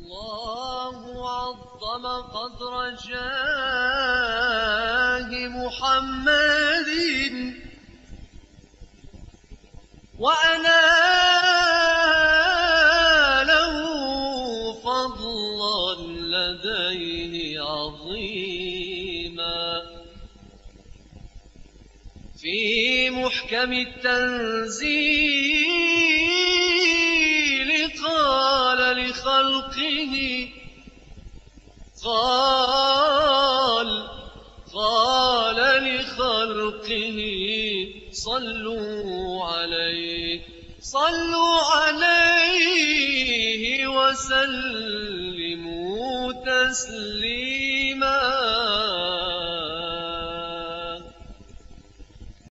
الله عظم قدر جاه محمد وأناله فضلا لديه عظيما في محكم التنزيل قال لخلقه قال لخلقه صلوا عليه وسلموا تسليما.